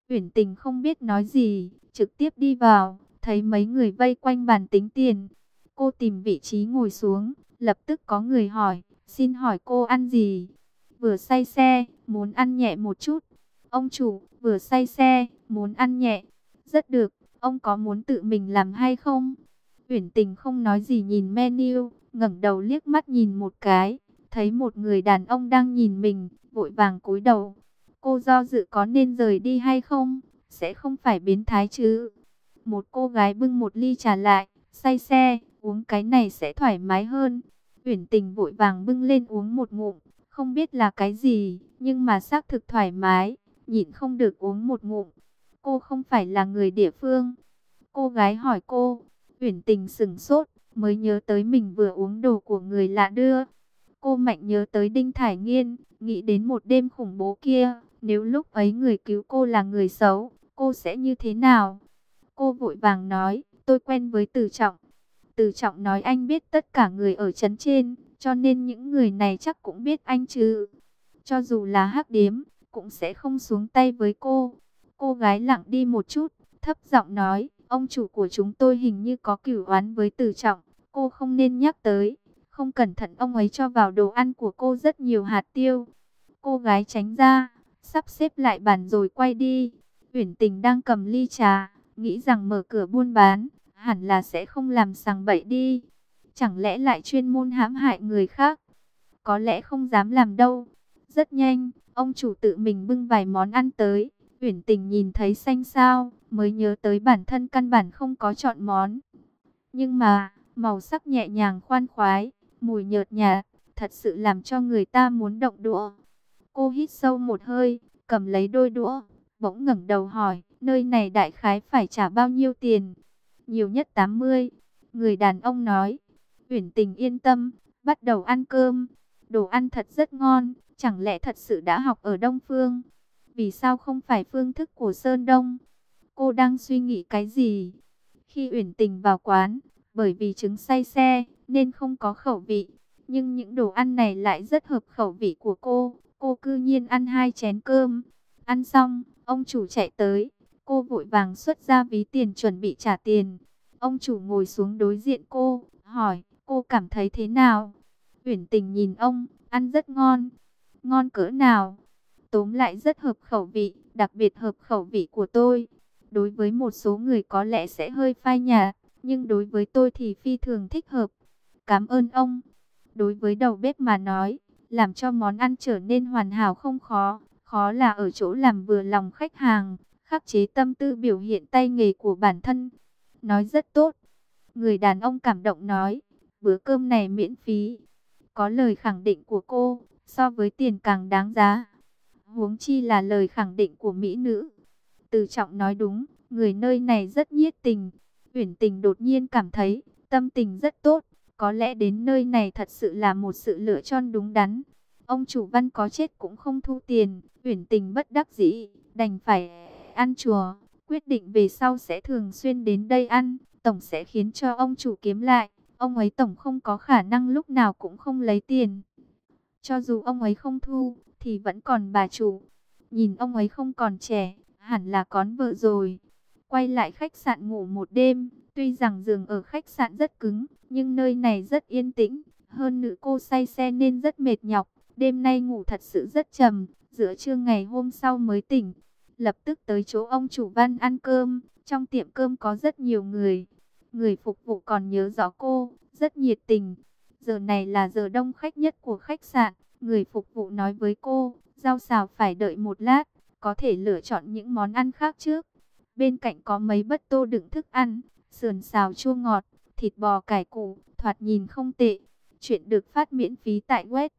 Uyển Tình không biết nói gì, trực tiếp đi vào, thấy mấy người vây quanh bàn tính tiền. Cô tìm vị trí ngồi xuống, lập tức có người hỏi, xin hỏi cô ăn gì? Vừa say xe, muốn ăn nhẹ một chút. Ông chủ, vừa say xe, muốn ăn nhẹ. Rất được, ông có muốn tự mình làm hay không? Uyển Tình không nói gì nhìn menu, ngẩng đầu liếc mắt nhìn một cái, thấy một người đàn ông đang nhìn mình, vội vàng cúi đầu. Cô do dự có nên rời đi hay không? Sẽ không phải biến thái chứ? Một cô gái bưng một ly trà lại, say xe, uống cái này sẽ thoải mái hơn. Uyển Tình vội vàng bưng lên uống một ngụm, không biết là cái gì, nhưng mà xác thực thoải mái, nhịn không được uống một ngụm. Cô không phải là người địa phương. Cô gái hỏi cô, Uyển Tình sững sốt, mới nhớ tới mình vừa uống đồ của người lạ đưa. Cô mạnh nhớ tới Đinh Thải Nghiên, nghĩ đến một đêm khủng bố kia, nếu lúc ấy người cứu cô là người xấu, cô sẽ như thế nào? Cô vội vàng nói, tôi quen với Từ Trọng. Từ Trọng nói anh biết tất cả người ở trấn trên, cho nên những người này chắc cũng biết anh chứ. Cho dù là hắc điếm, cũng sẽ không xuống tay với cô. Cô gái lặng đi một chút, thấp giọng nói, ông chủ của chúng tôi hình như có cửu oán với Từ Trọng, cô không nên nhắc tới. Không cẩn thận ông ấy cho vào đồ ăn của cô rất nhiều hạt tiêu. Cô gái tránh ra, sắp xếp lại bàn rồi quay đi. Uyển Tình đang cầm ly trà, nghĩ rằng mở cửa buôn bán, hẳn là sẽ không làm sằng bậy đi. Chẳng lẽ lại chuyên môn hãm hại người khác? Có lẽ không dám làm đâu. Rất nhanh, ông chủ tự mình bưng vài món ăn tới. Uyển Tình nhìn thấy xanh xao, mới nhớ tới bản thân căn bản không có chọn món. Nhưng mà, màu sắc nhẹ nhàng khoan khoái, mùi nhợt nhạt, thật sự làm cho người ta muốn động đũa. Cô hít sâu một hơi, cầm lấy đôi đũa, bỗng ngẩng đầu hỏi, nơi này đại khái phải trả bao nhiêu tiền? Nhiều nhất 80. Người đàn ông nói. Uyển Tình yên tâm, bắt đầu ăn cơm. Đồ ăn thật rất ngon, chẳng lẽ thật sự đã học ở Đông Phương? Vì sao không phải phương thức của Sơn Đông? Cô đang suy nghĩ cái gì? Khi Uyển Tình vào quán, bởi vì trứng say xe, nên không có khẩu vị. Nhưng những đồ ăn này lại rất hợp khẩu vị của cô. Cô cư nhiên ăn 2 chén cơm. Ăn xong, ông chủ chạy tới. Cô vội vàng xuất ra ví tiền chuẩn bị trả tiền. Ông chủ ngồi xuống đối diện cô, hỏi, cô cảm thấy thế nào? Uyển Tình nhìn ông, ăn rất ngon. Ngon cỡ nào? Tóm lại rất hợp khẩu vị, đặc biệt hợp khẩu vị của tôi. Đối với một số người có lẽ sẽ hơi phai nhạt, nhưng đối với tôi thì phi thường thích hợp. Cảm ơn ông. Đối với đầu bếp mà nói, làm cho món ăn trở nên hoàn hảo không khó. Khó là ở chỗ làm vừa lòng khách hàng, khắc chế tâm tư biểu hiện tay nghề của bản thân. Nói rất tốt. Người đàn ông cảm động nói, bữa cơm này miễn phí. Có lời khẳng định của cô, so với tiền càng đáng giá. Huống chi là lời khẳng định của mỹ nữ. Từ Trọng nói đúng, người nơi này rất nhiệt tình. Uyển Tình đột nhiên cảm thấy, tâm tình rất tốt. Có lẽ đến nơi này thật sự là một sự lựa chọn đúng đắn. Ông chủ Văn có chết cũng không thu tiền. Uyển Tình bất đắc dĩ, đành phải ăn chùa. Quyết định về sau sẽ thường xuyên đến đây ăn. Tổng sẽ khiến cho ông chủ kiếm lại. Ông ấy tổng không có khả năng lúc nào cũng không lấy tiền. Cho dù ông ấy không thu, thì vẫn còn bà chủ. Nhìn ông ấy không còn trẻ, hẳn là có vợ rồi. Quay lại khách sạn ngủ một đêm, tuy rằng giường ở khách sạn rất cứng, nhưng nơi này rất yên tĩnh. Hơn nữa cô say xe nên rất mệt nhọc, đêm nay ngủ thật sự rất trầm, giữa trưa ngày hôm sau mới tỉnh. Lập tức tới chỗ ông chủ Văn ăn cơm, trong tiệm cơm có rất nhiều người. Người phục vụ còn nhớ rõ cô, rất nhiệt tình. Giờ này là giờ đông khách nhất của khách sạn, người phục vụ nói với cô, rau xào phải đợi một lát, có thể lựa chọn những món ăn khác trước. Bên cạnh có mấy bát tô đựng thức ăn, sườn xào chua ngọt, thịt bò cải củ, thoạt nhìn không tệ. Chuyện được phát miễn phí tại web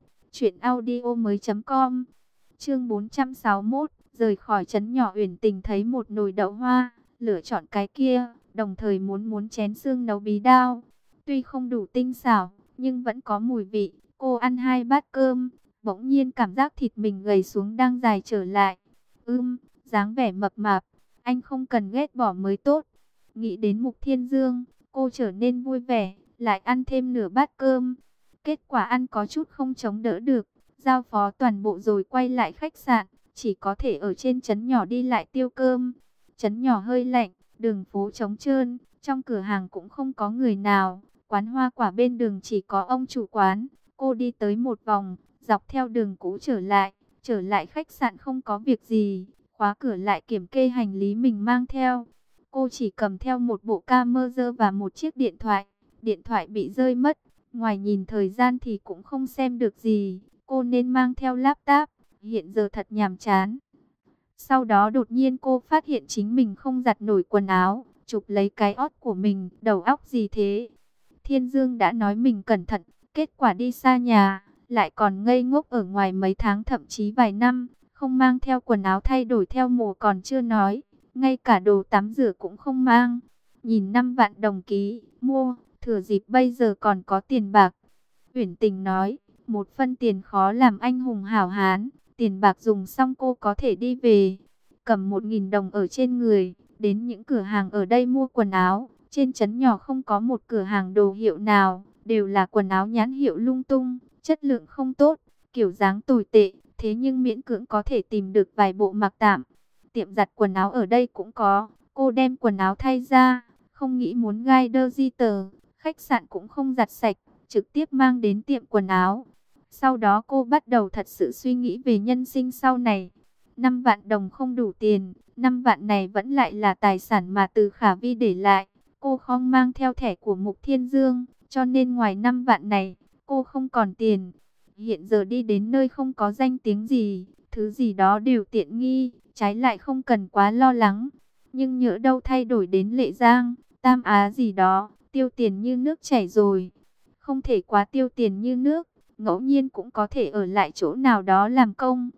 truyệnaudiomoi.com. Chương 461, rời khỏi trấn nhỏ. Uyển Tình thấy một nồi đậu hoa, lựa chọn cái kia, đồng thời muốn chén xương nấu bí đao. Tuy không đủ tinh xảo, nhưng vẫn có mùi vị. Cô ăn 2 bát cơm, bỗng nhiên cảm giác thịt mình gầy xuống đang dài trở lại. Dáng vẻ mập mạp, anh không cần ghét bỏ mới tốt. Nghĩ đến Mục Thiên Dương, cô trở nên vui vẻ, lại ăn thêm nửa bát cơm. Kết quả ăn có chút không chống đỡ được, giao phó toàn bộ rồi quay lại khách sạn. chỉ có thể ở trên trấn nhỏ đi lại tiêu cơm. Trấn nhỏ hơi lạnh, đường phố trống trơn, trong cửa hàng cũng không có người nào, quán hoa quả bên đường chỉ có ông chủ quán. Cô đi tới một vòng, dọc theo đường cũ trở lại khách sạn không có việc gì, khóa cửa lại kiểm kê hành lý mình mang theo. Cô chỉ cầm theo một bộ camera và một chiếc điện thoại bị rơi mất, ngoài nhìn thời gian thì cũng không xem được gì, cô nên mang theo laptop, hiện giờ thật nhàm chán. Sau đó đột nhiên cô phát hiện chính mình không giặt nổi quần áo, chụp lấy cái ót của mình, đầu óc gì thế? Thiên Dương đã nói mình cẩn thận, kết quả đi xa nhà, lại còn ngây ngốc ở ngoài mấy tháng thậm chí vài năm, không mang theo quần áo thay đổi theo mùa còn chưa nói, ngay cả đồ tắm rửa cũng không mang. Nhìn 5 vạn đồng ký, mua, thừa dịp bây giờ còn có tiền bạc. Uyển Tình nói, một phân tiền khó làm anh hùng hảo hán, tiền bạc dùng xong cô có thể đi về. Cầm 1.000 đồng ở trên người, đến những cửa hàng ở đây mua quần áo. Trên trấn nhỏ không có một cửa hàng đồ hiệu nào, đều là quần áo nhãn hiệu lung tung, chất lượng không tốt, kiểu dáng tồi tệ, thế nhưng miễn cưỡng có thể tìm được vài bộ mặc tạm. Tiệm giặt quần áo ở đây cũng có, cô đem quần áo thay ra, không nghĩ muốn gai đơ di tờ, khách sạn cũng không giặt sạch, trực tiếp mang đến tiệm quần áo. Sau đó cô bắt đầu thật sự suy nghĩ về nhân sinh sau này. 5 vạn đồng không đủ tiền, 5 vạn này vẫn lại là tài sản mà từ Khả Vi để lại. Cô không mang theo thẻ của Mục Thiên Dương, cho nên ngoài 5 vạn này, cô không còn tiền. Hiện giờ đi đến nơi không có danh tiếng gì, thứ gì đó đều tiện nghi, trái lại không cần quá lo lắng. Nhưng nhỡ đâu thay đổi đến Lệ Giang, Tam Á gì đó, tiêu tiền như nước chảy rồi. Không thể quá tiêu tiền như nước, ngẫu nhiên cũng có thể ở lại chỗ nào đó làm công.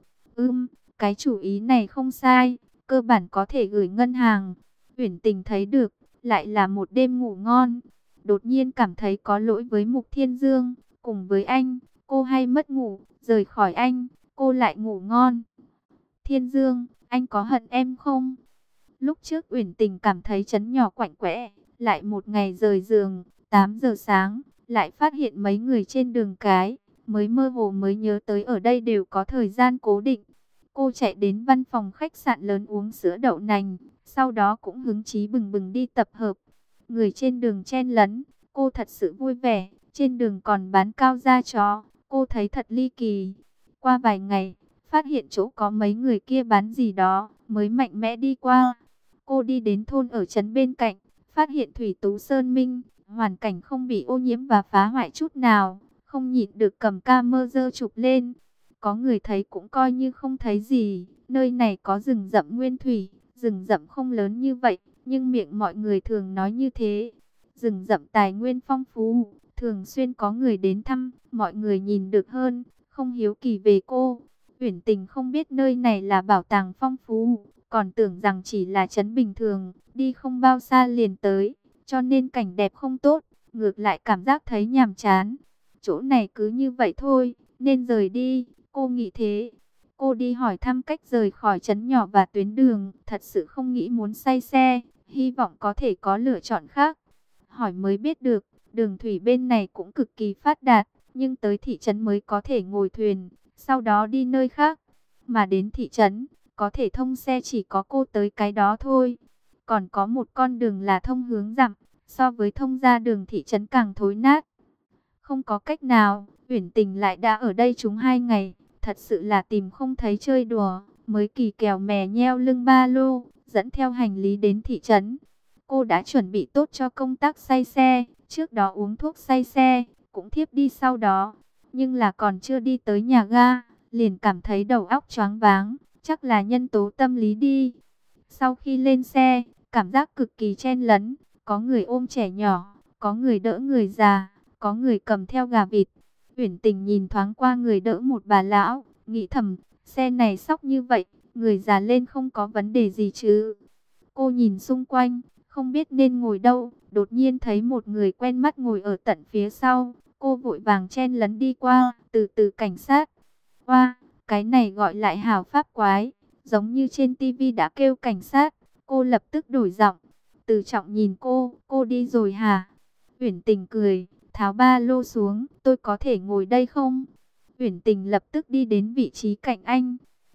Cái chủ ý này không sai, cơ bản có thể gửi ngân hàng. Uyển Tình thấy được, lại là một đêm ngủ ngon. Đột nhiên cảm thấy có lỗi với Mục Thiên Dương, cùng với anh, cô hay mất ngủ, rời khỏi anh, cô lại ngủ ngon. Thiên Dương, anh có hận em không? Lúc trước Uyển Tình cảm thấy trấn nhỏ quạnh quẽ, lại một ngày rời giường, 8 giờ sáng, lại phát hiện mấy người trên đường cái, mới mơ hồ mới nhớ tới ở đây đều có thời gian cố định. Cô chạy đến văn phòng khách sạn lớn uống sữa đậu nành, sau đó cũng hứng chí bừng bừng đi tập hợp. Người trên đường chen lấn, cô thật sự vui vẻ, trên đường còn bán cao da chó, cô thấy thật ly kỳ. Qua vài ngày, phát hiện chỗ có mấy người kia bán gì đó, mới mạnh mẽ đi qua. Cô đi đến thôn ở trấn bên cạnh, phát hiện Thủy Tú Sơn Minh, hoàn cảnh không bị ô nhiễm và phá hoại chút nào, không nhịn được cầm camera chụp lên. Có người thấy cũng coi như không thấy gì, nơi này có rừng rậm nguyên thủy, rừng rậm không lớn như vậy, nhưng miệng mọi người thường nói như thế. Rừng rậm tài nguyên phong phú, thường xuyên có người đến thăm, mọi người nhìn được hơn, không hiếu kỳ về cô. Uyển Tình không biết nơi này là bảo tàng phong phú, còn tưởng rằng chỉ là trấn bình thường, đi không bao xa liền tới, cho nên cảnh đẹp không tốt, ngược lại cảm giác thấy nhàm chán. Chỗ này cứ như vậy thôi, nên rời đi, cô nghĩ thế. Cô đi hỏi thăm cách rời khỏi trấn nhỏ và tuyến đường, thật sự không nghĩ muốn say xe, hy vọng có thể có lựa chọn khác. Hỏi mới biết được, đường thủy bên này cũng cực kỳ phát đạt, nhưng tới thị trấn mới có thể ngồi thuyền, sau đó đi nơi khác. Mà đến thị trấn, có thể thông xe chỉ có cô tới cái đó thôi. Còn có một con đường là thông hướng dặm, so với thông ra đường thị trấn càng thối nát. Không có cách nào, Uyển Tình lại đã ở đây trúng 2 ngày, thật sự là tìm không thấy chơi đùa, mới kỳ kèo mè nheo lưng ba lô, dẫn theo hành lý đến thị trấn. Cô đã chuẩn bị tốt cho công tác say xe, trước đó uống thuốc say xe, cũng thiếp đi sau đó. Nhưng là còn chưa đi tới nhà ga, liền cảm thấy đầu óc choáng váng, chắc là nhân tố tâm lý đi. Sau khi lên xe, cảm giác cực kỳ chen lấn, có người ôm trẻ nhỏ, có người đỡ người già, có người cầm theo gà vịt. Uyển Tình nhìn thoáng qua người đỡ một bà lão, nghĩ thầm, xe này sóc như vậy, người già lên không có vấn đề gì chứ. Cô nhìn xung quanh, không biết nên ngồi đâu, đột nhiên thấy một người quen mắt ngồi ở tận phía sau. Cô vội vàng chen lấn đi qua, từ từ cảnh sát. Wow, cái này gọi lại hào pháp quái, giống như trên tivi đã kêu cảnh sát. Cô lập tức đổi giọng, Từ Trọng nhìn cô đi rồi hả? Uyển Tình cười, tháo ba lô xuống, tôi có thể ngồi đây không? Uyển Tình lập tức đi đến vị trí cạnh anh.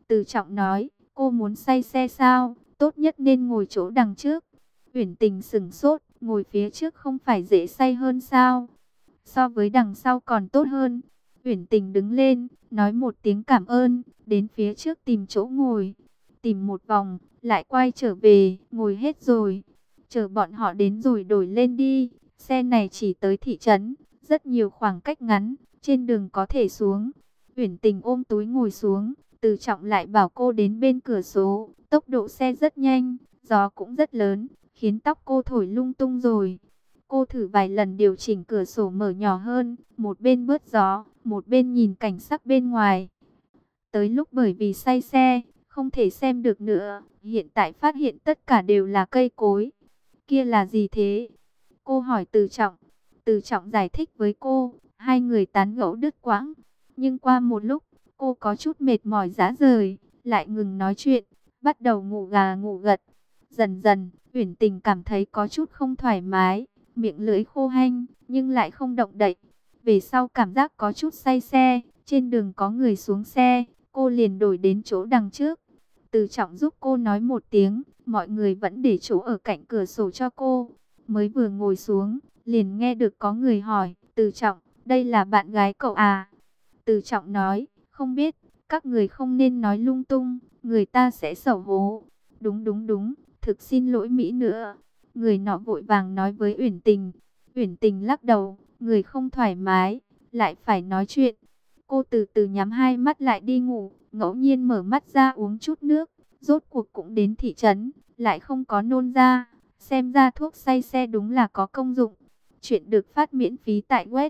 Từ Trọng nói, cô muốn say xe sao? Tốt nhất nên ngồi chỗ đằng trước. Uyển Tình sững sốt, ngồi phía trước không phải dễ say hơn sao? So với đằng sau còn tốt hơn. Uyển Tình đứng lên, nói một tiếng cảm ơn, đến phía trước tìm chỗ ngồi. Tìm một vòng, lại quay trở về, ngồi hết rồi. Chờ bọn họ đến rồi đổi lên đi. Xe này chỉ tới thị trấn, rất nhiều khoảng cách ngắn, trên đường có thể xuống. Uyển Tình ôm túi ngồi xuống, Từ Trọng lại bảo cô đến bên cửa sổ. Tốc độ xe rất nhanh, gió cũng rất lớn, khiến tóc cô thổi lung tung rồi. Cô thử vài lần điều chỉnh cửa sổ mở nhỏ hơn, một bên bớt gió, một bên nhìn cảnh sắc bên ngoài. Tới lúc bởi vì say xe, không thể xem được nữa, hiện tại phát hiện tất cả đều là cây cối. Kia là gì thế? Cô hỏi Từ Trọng. Từ Trọng giải thích với cô, hai người tán gẫu đứt quãng. Nhưng qua một lúc, cô có chút mệt mỏi rã rời, lại ngừng nói chuyện, bắt đầu ngủ gà ngủ gật. Dần dần, Uyển Tình cảm thấy có chút không thoải mái, miệng lưỡi khô hanh, nhưng lại không động đậy. Về sau cảm giác có chút say xe, trên đường có người xuống xe, cô liền đổi đến chỗ đằng trước. Từ Trọng giúp cô nói một tiếng, mọi người vẫn để chỗ ở cạnh cửa sổ cho cô. Mới vừa ngồi xuống, liền nghe được có người hỏi, Từ Trọng, đây là bạn gái cậu à? Từ Trọng nói, không biết, các người không nên nói lung tung, người ta sẽ xấu hổ. Đúng đúng đúng, thực xin lỗi Mỹ nữa. Người nọ vội vàng nói với Uyển Tình. Uyển Tình lắc đầu, người không thoải mái, lại phải nói chuyện. Cô từ từ nhắm hai mắt lại đi ngủ, ngẫu nhiên mở mắt ra uống chút nước. Rốt cuộc cũng đến thị trấn, lại không có nôn ra. Xem ra thuốc say xe đúng là có công dụng. Chuyện được phát miễn phí tại web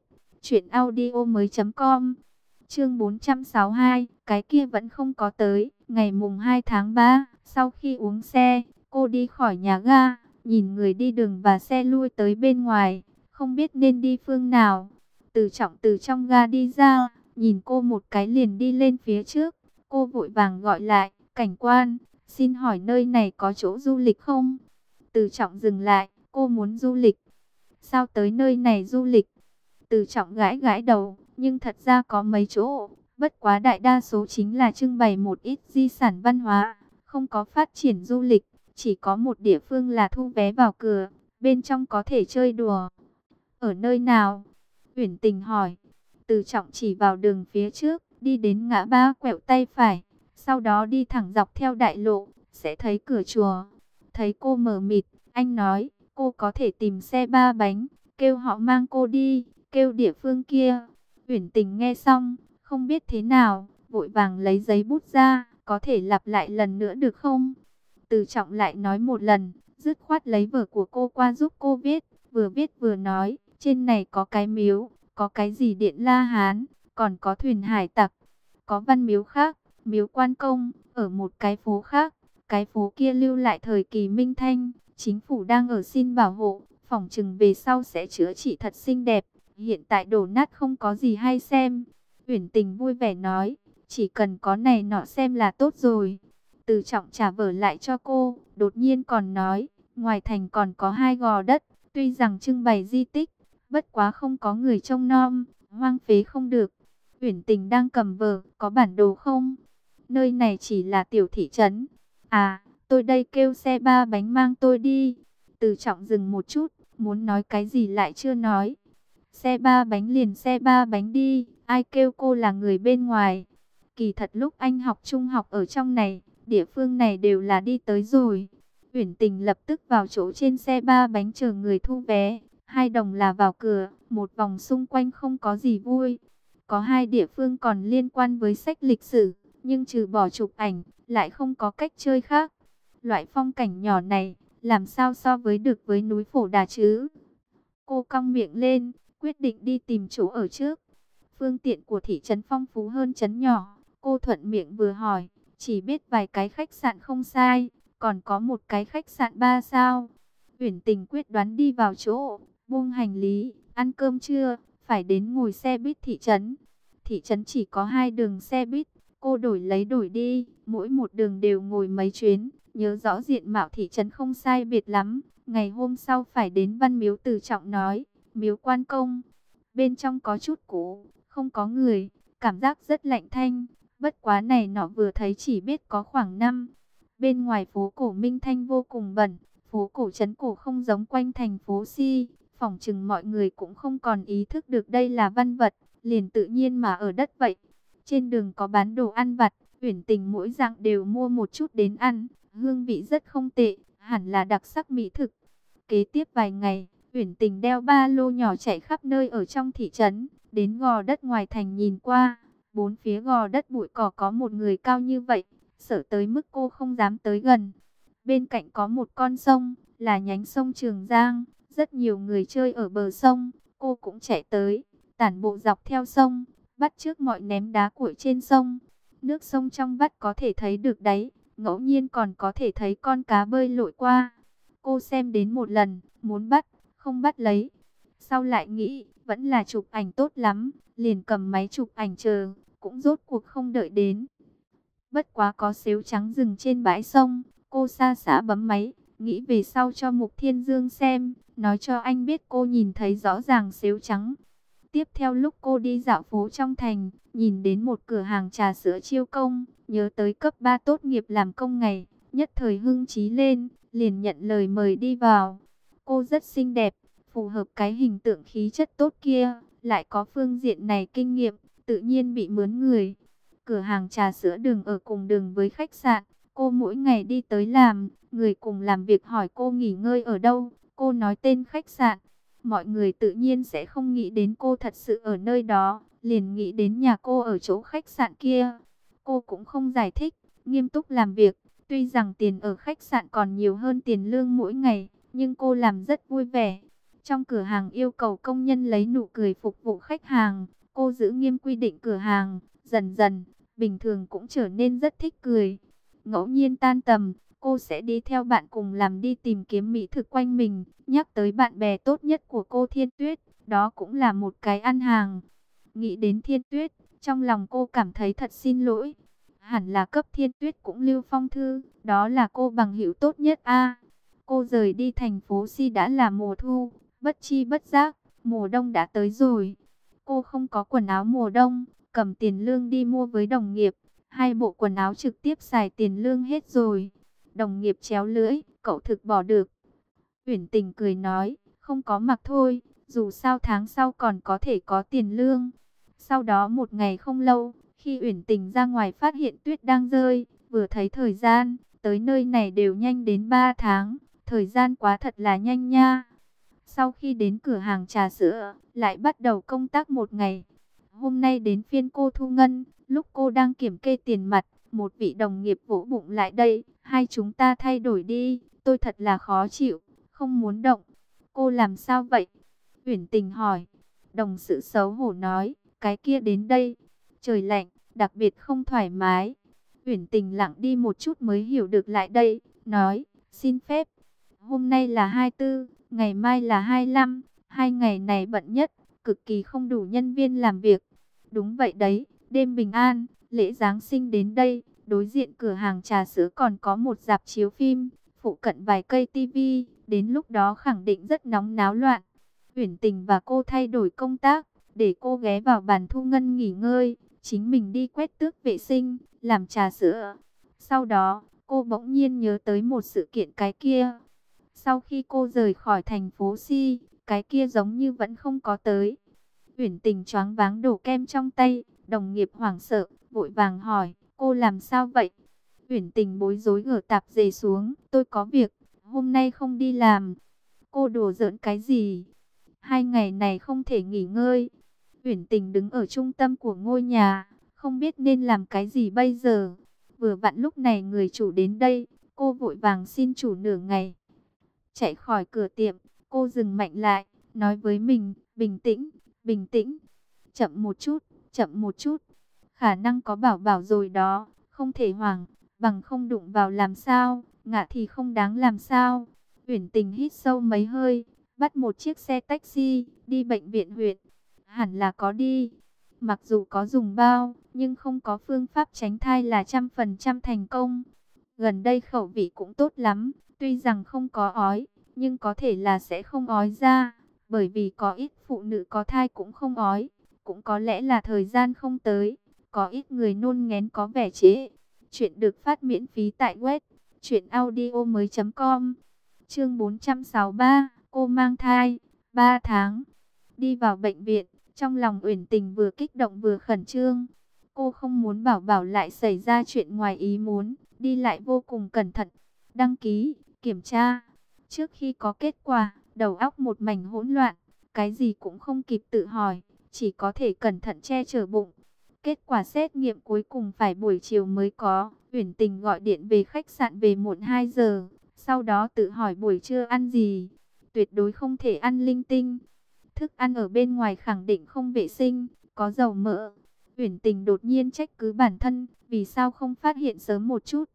truyệnaudiomoi.com. Chương 462, cái kia vẫn không có tới. Ngày mùng 2 tháng 3, sau khi uống xe, cô đi khỏi nhà ga, nhìn người đi đường và xe lui tới bên ngoài, không biết nên đi phương nào. Từ Trọng từ trong ga đi ra, nhìn cô một cái liền đi lên phía trước. Cô vội vàng gọi lại, cảnh quan, xin hỏi nơi này có chỗ du lịch không? Từ Trọng dừng lại, cô muốn du lịch. Sao tới nơi này du lịch? Từ Trọng gãi gãi đầu, nhưng thật ra có mấy chỗ, bất quá đại đa số chính là trưng bày một ít di sản văn hóa, không có phát triển du lịch, chỉ có một địa phương là thu vé vào cửa, bên trong có thể chơi đùa. Ở nơi nào? Uyển Tình hỏi. Từ Trọng chỉ vào đường phía trước, đi đến ngã ba quẹo tay phải, sau đó đi thẳng dọc theo đại lộ, sẽ thấy cửa chùa. Thấy cô mờ mịt, anh nói, cô có thể tìm xe ba bánh, kêu họ mang cô đi, kêu địa phương kia. Uyển Tình nghe xong, không biết thế nào, vội vàng lấy giấy bút ra, có thể lặp lại lần nữa được không? Từ Trọng lại nói một lần, dứt khoát lấy vở của cô qua giúp cô viết vừa nói, trên này có cái miếu, có cái gì Điện La Hán, còn có thuyền hải tặc, có văn miếu khác, miếu Quan Công, ở một cái phố khác, cái phố kia lưu lại thời kỳ Minh Thanh, chính phủ đang ở xin bảo hộ, phỏng chừng về sau sẽ chữa trị thật xinh đẹp, hiện tại đổ nát không có gì hay xem. Uyển Tình vui vẻ nói, chỉ cần có này nọ xem là tốt rồi. Từ Trọng trả vở lại cho cô, đột nhiên còn nói, ngoài thành còn có hai gò đất, tuy rằng trưng bày di tích, bất quá không có người trông nom, hoang phế không được. Uyển Tình đang cầm vở, có bản đồ không? Nơi này chỉ là tiểu thị trấn. À, tôi đây kêu xe ba bánh mang tôi đi. Từ Trọng dừng một chút, muốn nói cái gì lại chưa nói. Xe ba bánh liền xe ba bánh đi, ai kêu cô là người bên ngoài. Kỳ thật lúc anh học trung học ở trong này, địa phương này đều là đi tới rồi. Uyển Tình lập tức vào chỗ trên xe ba bánh chờ người thu vé. 2 đồng là vào cửa, một vòng xung quanh không có gì vui. Có hai địa phương còn liên quan với sách lịch sử, nhưng trừ bỏ chụp ảnh, lại không có cách chơi khác. Loại phong cảnh nhỏ này, làm sao so với được với núi Phổ Đà chứ? Cô cong miệng lên, quyết định đi tìm chỗ ở trước. Phương tiện của thị trấn phong phú hơn trấn nhỏ. Cô thuận miệng vừa hỏi, chỉ biết vài cái khách sạn không sai, còn có một cái khách sạn 3 sao. Uyển Tình quyết đoán đi vào chỗ, buông hành lý, ăn cơm trưa, phải đến ngồi xe buýt thị trấn. Thị trấn chỉ có 2 đường xe buýt, cô đổi lấy đổi đi, mỗi một đường đều ngồi mấy chuyến, nhớ rõ diện mạo thị trấn không sai biệt lắm. Ngày hôm sau phải đến Văn Miếu. Từ Trọng nói, miếu Quan Công, bên trong có chút cũ, không có người, cảm giác rất lạnh thanh. Bất quá này nọ vừa thấy chỉ biết có khoảng năm. Bên ngoài phố cổ Minh Thanh vô cùng bẩn, phố cổ trấn cổ không giống quanh thành phố Si. Phỏng chừng mọi người cũng không còn ý thức được đây là văn vật, liền tự nhiên mà ở đất vậy. Trên đường có bán đồ ăn vặt, Uyển Tình mỗi dạng đều mua một chút đến ăn, hương vị rất không tệ, hẳn là đặc sắc mỹ thực. Kế tiếp vài ngày, Uyển Tình đeo ba lô nhỏ chạy khắp nơi ở trong thị trấn, đến gò đất ngoài thành nhìn qua, bốn phía gò đất bụi cỏ có một người cao như vậy, sợ tới mức cô không dám tới gần. Bên cạnh có một con sông, là nhánh sông Trường Giang, rất nhiều người chơi ở bờ sông, cô cũng chạy tới, tản bộ dọc theo sông, bắt chước mọi ném đá cuội trên sông. Nước sông trong vắt có thể thấy được đáy, ngẫu nhiên còn có thể thấy con cá bơi lội qua. Cô xem đến một lần, muốn bắt, không bắt lấy. Sau lại nghĩ, vẫn là chụp ảnh tốt lắm, liền cầm máy chụp ảnh chờ, cũng rốt cuộc không đợi đến. Bất quá có sếu trắng dừng trên bãi sông, cô xa xả bấm máy, nghĩ về sau cho Mục Thiên Dương xem, nói cho anh biết cô nhìn thấy rõ ràng sếu trắng. Tiếp theo lúc cô đi dạo phố trong thành, nhìn đến một cửa hàng trà sữa chiêu công, nhớ tới cấp 3 tốt nghiệp làm công ngày, nhất thời hưng trí lên, liền nhận lời mời đi vào. Cô rất xinh đẹp, phù hợp cái hình tượng khí chất tốt kia, lại có phương diện này kinh nghiệm, tự nhiên bị mướn người. Cửa hàng trà sữa đường ở cùng đường với khách sạn, cô mỗi ngày đi tới làm, người cùng làm việc hỏi cô nghỉ ngơi ở đâu, cô nói tên khách sạn. Mọi người tự nhiên sẽ không nghĩ đến cô thật sự ở nơi đó, liền nghĩ đến nhà cô ở chỗ khách sạn kia. Cô cũng không giải thích, nghiêm túc làm việc, tuy rằng tiền ở khách sạn còn nhiều hơn tiền lương mỗi ngày, nhưng cô làm rất vui vẻ. Trong cửa hàng yêu cầu công nhân lấy nụ cười phục vụ khách hàng, cô giữ nghiêm quy định cửa hàng, dần dần, bình thường cũng trở nên rất thích cười. Ngẫu nhiên tan tầm, cô sẽ đi theo bạn cùng làm đi tìm kiếm mỹ thực quanh mình, nhắc tới bạn bè tốt nhất của cô Thiên Tuyết, đó cũng là một cái ăn hàng. Nghĩ đến Thiên Tuyết, trong lòng cô cảm thấy thật xin lỗi. Hẳn là cấp Thiên Tuyết cũng lưu phong thư, đó là cô bằng hữu tốt nhất a. Cô rời đi thành phố Si đã là mùa thu, bất chi bất giác, mùa đông đã tới rồi. Cô không có quần áo mùa đông, cầm tiền lương đi mua với đồng nghiệp, hai bộ quần áo trực tiếp xài tiền lương hết rồi. Đồng nghiệp chéo lưỡi, cậu thực bỏ được. Uyển Tình cười nói, không có mặc thôi, dù sao tháng sau còn có thể có tiền lương. Sau đó một ngày không lâu, khi Uyển Tình ra ngoài phát hiện tuyết đang rơi, vừa thấy thời gian, tới nơi này đều nhanh đến 3 tháng, thời gian quá thật là nhanh nha. Sau khi đến cửa hàng trà sữa, lại bắt đầu công tác một ngày. Hôm nay đến phiên cô thu ngân, lúc cô đang kiểm kê tiền mặt, một vị đồng nghiệp vỗ bụng lại đây, hai chúng ta thay đổi đi, tôi thật là khó chịu, không muốn động. Cô làm sao vậy? Uyển Tình hỏi. Đồng sự xấu hổ nói, cái kia đến đây, trời lạnh, đặc biệt không thoải mái. Uyển Tình lặng đi một chút mới hiểu được lại đây, nói, xin phép. Hôm nay là 24, ngày mai là 25, hai ngày này bận nhất, cực kỳ không đủ nhân viên làm việc. Đúng vậy đấy, đêm bình an, lễ Giáng sinh đến đây, đối diện cửa hàng trà sữa còn có một rạp chiếu phim, phụ cận vài cây tivi, đến lúc đó khẳng định rất nóng náo loạn. Uyển Tình và cô thay đổi công tác, để cô ghé vào bàn thu ngân nghỉ ngơi, chính mình đi quét tước vệ sinh, làm trà sữa. Sau đó, cô bỗng nhiên nhớ tới một sự kiện cái kia. Sau khi cô rời khỏi thành phố Si, cái kia giống như vẫn không có tới. Uyển Tình choáng váng đổ kem trong tay, đồng nghiệp hoảng sợ, vội vàng hỏi, cô làm sao vậy? Uyển Tình bối rối gỡ tạp dề xuống, tôi có việc, hôm nay không đi làm. Cô đùa giỡn cái gì? Hai ngày này không thể nghỉ ngơi. Uyển Tình đứng ở trung tâm của ngôi nhà, không biết nên làm cái gì bây giờ. Vừa vặn lúc này người chủ đến đây, cô vội vàng xin chủ nửa ngày. Chạy khỏi cửa tiệm, cô dừng mạnh lại, nói với mình, bình tĩnh, bình tĩnh. Chậm một chút, chậm một chút. Khả năng có bảo bảo rồi đó, không thể hoảng, bằng không đụng vào làm sao, ngã thì không đáng làm sao. Uyển Tình hít sâu mấy hơi, bắt một chiếc xe taxi, đi bệnh viện huyện. Hẳn là có đi. Mặc dù có dùng bao, nhưng không có phương pháp tránh thai là 100% thành công. Gần đây khẩu vị cũng tốt lắm, tuy rằng không có ói, nhưng có thể là sẽ không ói ra. Bởi vì có ít phụ nữ có thai cũng không ói, cũng có lẽ là thời gian không tới. Có ít người nôn ngén có vẻ trễ. Chuyện được phát miễn phí tại web truyệnaudiomoi.com. Chương 463, cô mang thai 3 tháng. Đi vào bệnh viện, trong lòng Uyển Tình vừa kích động vừa khẩn trương. Cô không muốn Bảo Bảo lại xảy ra chuyện ngoài ý muốn, đi lại vô cùng cẩn thận, đăng ký, kiểm tra. Trước khi có kết quả, đầu óc một mảnh hỗn loạn, cái gì cũng không kịp tự hỏi, chỉ có thể cẩn thận che chở bụng. Kết quả xét nghiệm cuối cùng phải buổi chiều mới có. Uyển Tình gọi điện về khách sạn về muộn 2 giờ, sau đó tự hỏi buổi trưa ăn gì. Tuyệt đối không thể ăn linh tinh. Thức ăn ở bên ngoài khẳng định không vệ sinh, có dầu mỡ. Uyển Tình đột nhiên trách cứ bản thân, vì sao không phát hiện sớm một chút.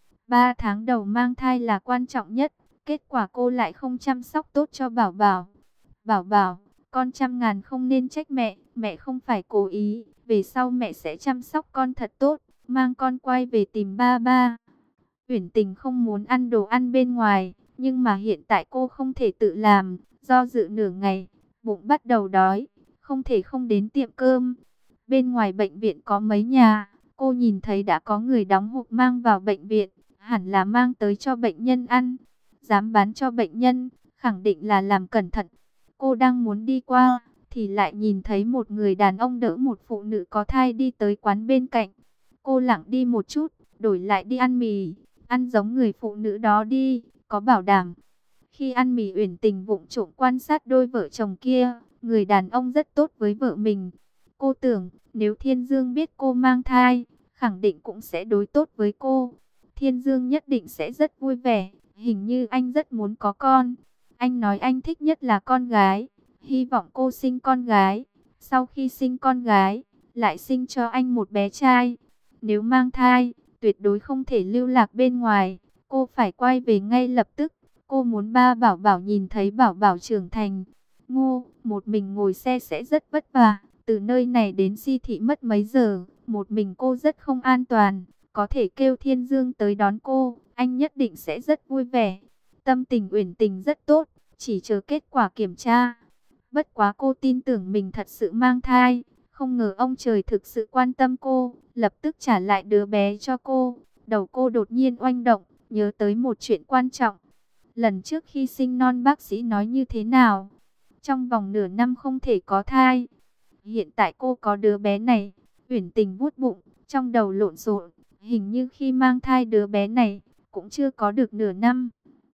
3 tháng đầu mang thai là quan trọng nhất, kết quả cô lại không chăm sóc tốt cho Bảo Bảo. Bảo Bảo, con trăm ngàn không nên trách mẹ, mẹ không phải cố ý, về sau mẹ sẽ chăm sóc con thật tốt, mang con quay về tìm ba ba. Uyển Tình không muốn ăn đồ ăn bên ngoài, nhưng mà hiện tại cô không thể tự làm, do dự nửa ngày, bụng bắt đầu đói, không thể không đến tiệm cơm. Bên ngoài bệnh viện có mấy nhà, cô nhìn thấy đã có người đóng hộp mang vào bệnh viện, hẳn là mang tới cho bệnh nhân ăn. Dám bán cho bệnh nhân, khẳng định là làm cẩn thận. Cô đang muốn đi qua, thì lại nhìn thấy một người đàn ông đỡ một phụ nữ có thai đi tới quán bên cạnh. Cô lặng đi một chút, đổi lại đi ăn mì, ăn giống người phụ nữ đó đi, có bảo đảm. Khi ăn mì Uyển Tình vụng trộm quan sát đôi vợ chồng kia, người đàn ông rất tốt với vợ mình. Cô tưởng, nếu Thiên Dương biết cô mang thai, khẳng định cũng sẽ đối tốt với cô. Thiên Dương nhất định sẽ rất vui vẻ, hình như anh rất muốn có con. Anh nói anh thích nhất là con gái, hy vọng cô sinh con gái. Sau khi sinh con gái, lại sinh cho anh một bé trai. Nếu mang thai, tuyệt đối không thể lưu lạc bên ngoài, cô phải quay về ngay lập tức. Cô muốn ba Bảo Bảo nhìn thấy Bảo Bảo trưởng thành. Ngô, một mình ngồi xe sẽ rất vất vả. Từ nơi này đến siêu thị mất mấy giờ, một mình cô rất không an toàn. Có thể kêu Thiên Dương tới đón cô, anh nhất định sẽ rất vui vẻ. Tâm tình Uyển Tình rất tốt, chỉ chờ kết quả kiểm tra. Bất quá cô tin tưởng mình thật sự mang thai. Không ngờ ông trời thực sự quan tâm cô, lập tức trả lại đứa bé cho cô. Đầu cô đột nhiên oanh động, nhớ tới một chuyện quan trọng. Lần trước khi sinh non bác sĩ nói như thế nào? Trong vòng nửa năm không thể có thai. Hiện tại cô có đứa bé này. Uyển Tình vuốt bụng, trong đầu lộn xộn. Hình như khi mang thai đứa bé này, cũng chưa có được nửa năm.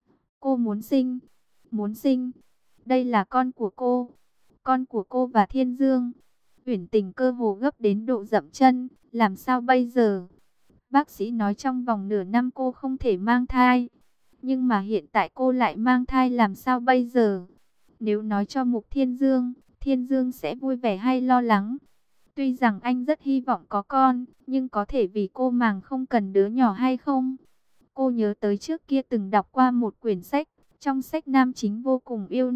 Cô muốn sinh. Muốn sinh. Đây là con của cô và Thiên Dương. Uyển Tình cơ hồ gấp đến độ dậm chân. Làm sao bây giờ? Bác sĩ nói trong vòng nửa năm cô không thể mang thai. Nhưng mà hiện tại cô lại mang thai, làm sao bây giờ? Nếu nói cho Mục Thiên Dương, Thiên Dương sẽ vui vẻ hay lo lắng? Tuy rằng anh rất hy vọng có con, nhưng có thể vì cô màng không cần đứa nhỏ hay không? Cô nhớ tới trước kia từng đọc qua một quyển sách. Trong sách nam chính vô cùng yêu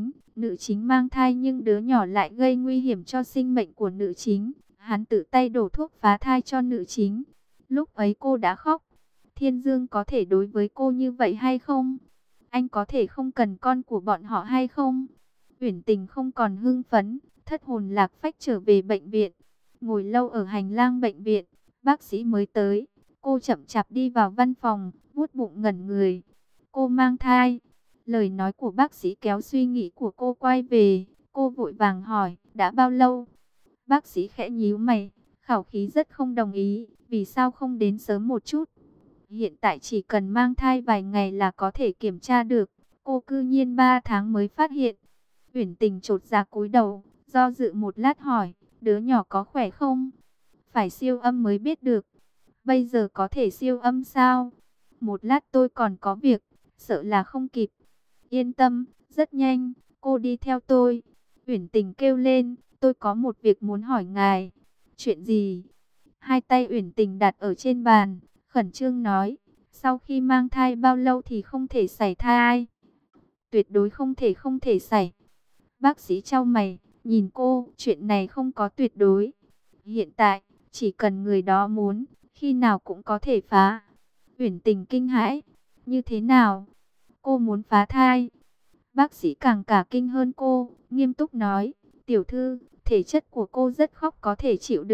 nữ chính mang thai nhưng đứa nhỏ lại gây nguy hiểm cho sinh mệnh của nữ chính. Hắn tự tay đổ thuốc phá thai cho nữ chính. Lúc ấy cô đã khóc. Thiên Dương có thể đối với cô như vậy hay không? Anh có thể không cần con của bọn họ hay không? Uyển Tình không còn hưng phấn, thất hồn lạc phách trở về bệnh viện. Ngồi lâu ở hành lang bệnh viện, bác sĩ mới tới. Cô chậm chạp đi vào văn phòng, vuốt bụng ngẩn người. Cô mang thai. Lời nói của bác sĩ kéo suy nghĩ của cô quay về. Cô vội vàng hỏi, đã bao lâu? Bác sĩ khẽ nhíu mày, khẩu khí rất không đồng ý. Vì sao không đến sớm một chút? Hiện tại chỉ cần mang thai vài ngày là có thể kiểm tra được. Cô cư nhiên 3 tháng mới phát hiện. Uyển Tình chột dạ cúi đầu, do dự một lát hỏi, đứa nhỏ có khỏe không? Phải siêu âm mới biết được. Bây giờ có thể siêu âm sao? Một lát tôi còn có việc, sợ là không kịp. Yên tâm, rất nhanh, cô đi theo tôi. Uyển Tình kêu lên, tôi có một việc muốn hỏi ngài. Chuyện gì? Hai tay Uyển Tình đặt ở trên bàn, khẩn trương nói, sau khi mang thai bao lâu thì không thể sảy thai? Tuyệt đối không thể sảy. Bác sĩ chau mày, nhìn cô, chuyện này không có tuyệt đối. Hiện tại, chỉ cần người đó muốn, khi nào cũng có thể phá. Uyển Tình kinh hãi, như thế nào? Cô muốn phá thai. Bác sĩ càng cả kinh hơn cô, nghiêm túc nói, tiểu thư, thể chất của cô rất khóc có thể chịu đựng.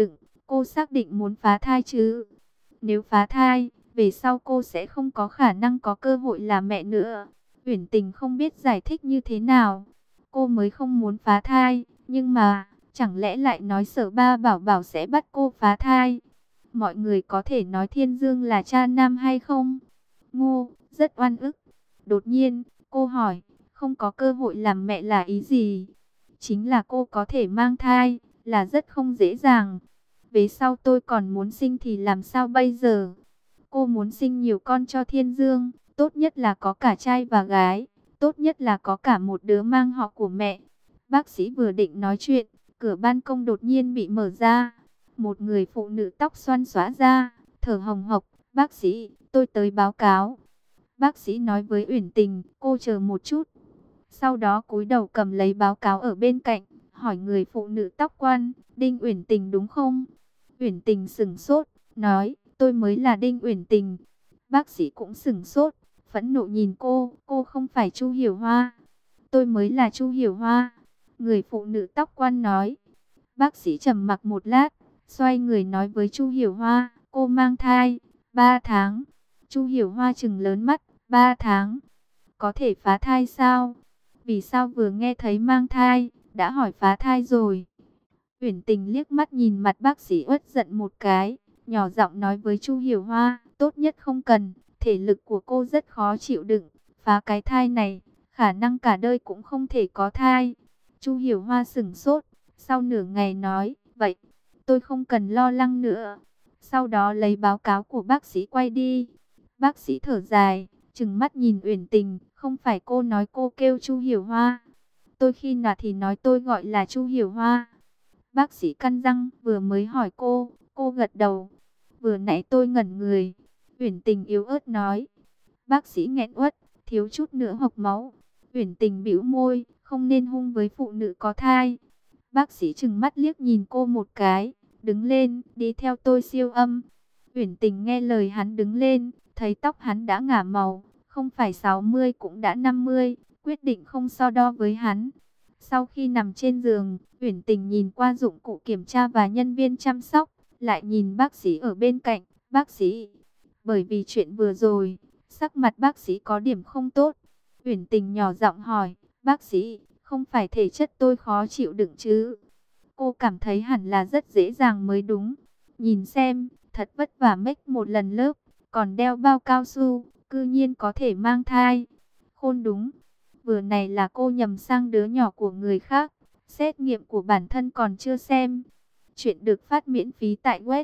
cô xác định muốn phá thai chứ? Nếu phá thai, về sau cô sẽ không có khả năng có cơ hội làm mẹ nữa. Uyển Tình không biết giải thích như thế nào. Cô mới không muốn phá thai, nhưng mà chẳng lẽ lại nói Sở Ba Bảo Bảo sẽ bắt cô phá thai? Mọi người có thể nói Thiên Dương là cha nam hay không? Ngô, rất oan ức. Đột nhiên, cô hỏi, không có cơ hội làm mẹ là ý gì? Chính là cô có thể mang thai, là rất không dễ dàng. Về sau tôi còn muốn sinh thì làm sao bây giờ? Cô muốn sinh nhiều con cho Thiên Dương, tốt nhất là có cả trai và gái, tốt nhất là có cả một đứa mang họ của mẹ. Bác sĩ vừa định nói chuyện, cửa ban công đột nhiên bị mở ra. Một người phụ nữ tóc xoăn xõa ra, thở hồng hộc, "Bác sĩ, tôi tới báo cáo." Bác sĩ nói với Uyển Tình, "Cô chờ một chút." Sau đó cúi đầu cầm lấy báo cáo ở bên cạnh, hỏi người phụ nữ tóc quan, "Đinh Uyển Tình đúng không?" Uyển Tình sững sốt, nói, "Tôi mới là Đinh Uyển Tình." Bác sĩ cũng sững sốt, phẫn nộ nhìn cô không phải Chu Hiểu Hoa." "Tôi mới là Chu Hiểu Hoa." Người phụ nữ tóc quan nói. Bác sĩ trầm mặc một lát, xoay người nói với Chu Hiểu Hoa, "Cô mang thai, 3 tháng." Chu Hiểu Hoa trừng lớn mắt, 3 tháng? Có thể phá thai sao? Vì sao vừa nghe thấy mang thai, đã hỏi phá thai rồi? Uyển Tình liếc mắt nhìn mặt bác sĩ uất giận một cái, nhỏ giọng nói với Chu Hiểu Hoa, "Tốt nhất không cần, thể lực của cô rất khó chịu đựng, phá cái thai này, khả năng cả đời cũng không thể có thai." Chu Hiểu Hoa sững sốt, sau nửa ngày nói, "Vậy, tôi không cần lo lắng nữa." Sau đó lấy báo cáo của bác sĩ quay đi. Bác sĩ thở dài, trừng mắt nhìn Uyển Tình, "Không phải cô nói cô kêu Chu Hiểu Hoa. Tôi khi nào thì nói tôi gọi là Chu Hiểu Hoa." Bác sĩ căn răng, "Vừa mới hỏi cô gật đầu. Vừa nãy tôi ngẩn người." Uyển Tình yếu ớt nói. Bác sĩ nghẹn uất, thiếu chút nữa hộc máu. Uyển Tình bĩu môi, "Không nên hung với phụ nữ có thai." Bác sĩ trừng mắt liếc nhìn cô một cái, "Đứng lên, đi theo tôi siêu âm." Uyển Tình nghe lời hắn đứng lên, thấy tóc hắn đã ngả màu, không phải 60 cũng đã 50, quyết định không so đo với hắn. Sau khi nằm trên giường, Uyển Tình nhìn qua dụng cụ kiểm tra và nhân viên chăm sóc, lại nhìn bác sĩ ở bên cạnh. "Bác sĩ." Bởi vì chuyện vừa rồi, sắc mặt bác sĩ có điểm không tốt. Uyển Tình nhỏ giọng hỏi, "Bác sĩ, không phải thể chất tôi khó chịu đựng chứ?" Cô cảm thấy hẳn là rất dễ dàng mới đúng. Nhìn xem, thật vất vả make một lần lớp, còn đeo bao cao su, cư nhiên có thể mang thai. Khôn đúng, vừa này là cô nhầm sang đứa nhỏ của người khác, xét nghiệm của bản thân còn chưa xem. Chuyện được phát miễn phí tại web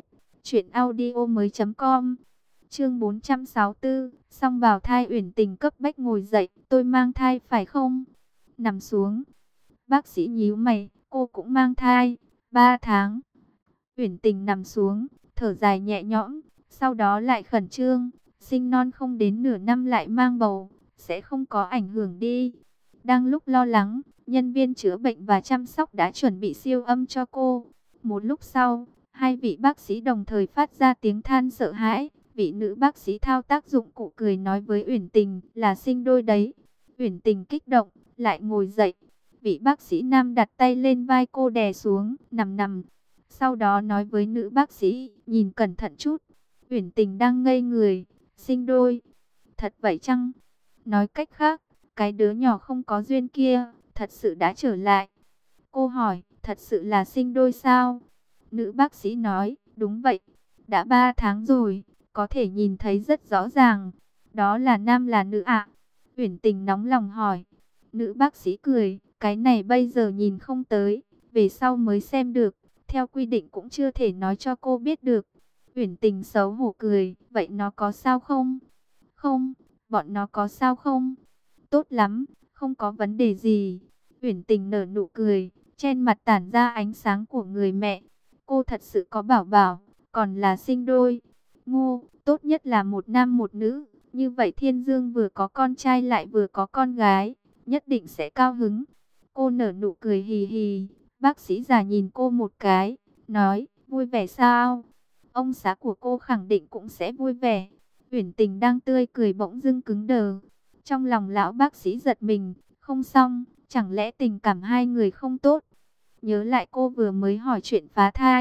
truyệnaudiomoi.com. Chương 464, xong bào thai. Uyển Tình cấp bách ngồi dậy, "Tôi mang thai phải không?" Nằm xuống. Bác sĩ nhíu mày, "Cô cũng mang thai, 3 tháng." Uyển Tình nằm xuống, thở dài nhẹ nhõm, sau đó lại khẩn trương, "Sinh non không đến nửa năm lại mang bầu, sẽ không có ảnh hưởng đi." Đang lúc lo lắng, nhân viên chữa bệnh và chăm sóc đã chuẩn bị siêu âm cho cô. Một lúc sau, hai vị bác sĩ đồng thời phát ra tiếng than sợ hãi. Vị nữ bác sĩ thao tác dụng cụ cười nói với Uyển Tình, "Là sinh đôi đấy." Uyển Tình kích động, lại ngồi dậy. Vị bác sĩ nam đặt tay lên vai cô đè xuống, "Nằm nằm." Sau đó nói với nữ bác sĩ, "Nhìn cẩn thận chút." Uyển Tình đang ngây người, "Sinh đôi? Thật vậy chăng?" Nói cách khác, cái đứa nhỏ không có duyên kia, thật sự đã trở lại. Cô hỏi, "Thật sự là sinh đôi sao?" Nữ bác sĩ nói, "Đúng vậy, đã 3 tháng rồi, có thể nhìn thấy rất rõ ràng." "Đó là nam là nữ ạ?" Uyển Tình nóng lòng hỏi. Nữ bác sĩ cười, "Cái này bây giờ nhìn không tới, về sau mới xem được. Theo quy định cũng chưa thể nói cho cô biết được." Uyển Tình xấu hổ cười, "Vậy nó có sao không?" "Không." "Bọn nó có sao không?" "Tốt lắm, không có vấn đề gì." Uyển Tình nở nụ cười, trên mặt tản ra ánh sáng của người mẹ. Cô thật sự có bảo bảo, còn là sinh đôi. Ngô, tốt nhất là một nam một nữ. Như vậy Thiên Dương vừa có con trai lại vừa có con gái, nhất định sẽ cao hứng. Cô nở nụ cười hì hì. Bác sĩ già nhìn cô một cái, nói, "Vui vẻ sao? Ông xã của cô khẳng định cũng sẽ vui vẻ." Uyển Tình đang tươi cười bỗng dưng cứng đờ. Trong lòng lão bác sĩ giật mình, không xong, chẳng lẽ tình cảm hai người không tốt? Nhớ lại cô vừa mới hỏi chuyện phá thai,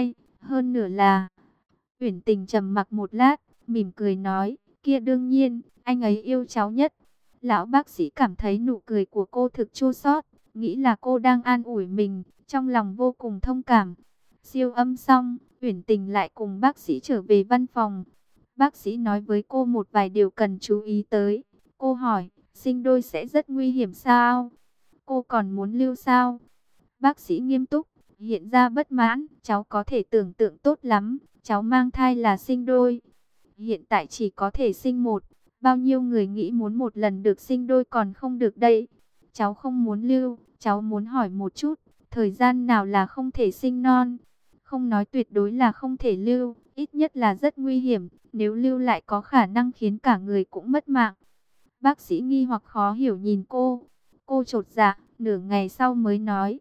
hơn nửa là... Uyển Tình trầm mặc một lát, mỉm cười nói, kia đương nhiên, anh ấy yêu cháu nhất. Lão bác sĩ cảm thấy nụ cười của cô thực chua xót, nghĩ là cô đang an ủi mình, trong lòng vô cùng thông cảm. Siêu âm xong, Uyển Tình lại cùng bác sĩ trở về văn phòng. Bác sĩ nói với cô một vài điều cần chú ý tới. Cô hỏi, sinh đôi sẽ rất nguy hiểm sao? Cô còn muốn lưu sao? Bác sĩ nghiêm túc, hiện ra bất mãn, cháu có thể tưởng tượng tốt lắm, cháu mang thai là sinh đôi. Hiện tại chỉ có thể sinh một, bao nhiêu người nghĩ muốn một lần được sinh đôi còn không được đây. Cháu không muốn lưu, cháu muốn hỏi một chút, thời gian nào là không thể sinh non? Không nói tuyệt đối là không thể lưu, ít nhất là rất nguy hiểm, nếu lưu lại có khả năng khiến cả người cũng mất mạng. Bác sĩ nghi hoặc khó hiểu nhìn cô. Cô chột dạ, nửa ngày sau mới nói,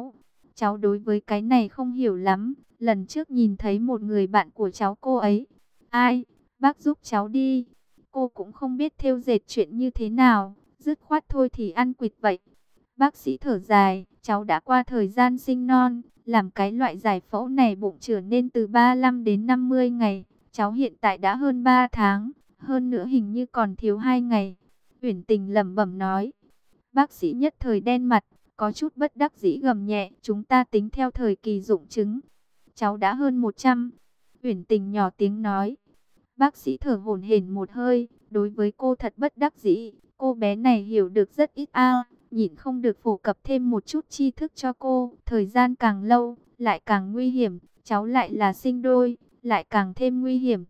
cháu đối với cái này không hiểu lắm. Lần trước nhìn thấy một người bạn của cháu cô ấy. Ai, bác giúp cháu đi. Cô cũng không biết thêu dệt chuyện như thế nào, dứt khoát thôi thì ăn quỵt vậy. Bác sĩ thở dài, cháu đã qua thời gian sinh non, làm cái loại giải phẫu này bụng trở nên từ 35 đến 50 ngày. Cháu hiện tại đã hơn 3 tháng, hơn nữa hình như còn thiếu 2 ngày. Uyển Tình lẩm bẩm nói. Bác sĩ nhất thời đen mặt, có chút bất đắc dĩ gầm nhẹ, chúng ta tính theo thời kỳ rụng trứng. Cháu đã hơn 100. Uyển Tình nhỏ tiếng nói. Bác sĩ thở hổn hển một hơi, đối với cô thật bất đắc dĩ, cô bé này hiểu được rất ít nhịn không được phổ cập thêm một chút tri thức cho cô. Thời gian càng lâu, lại càng nguy hiểm, cháu lại là sinh đôi, lại càng thêm nguy hiểm.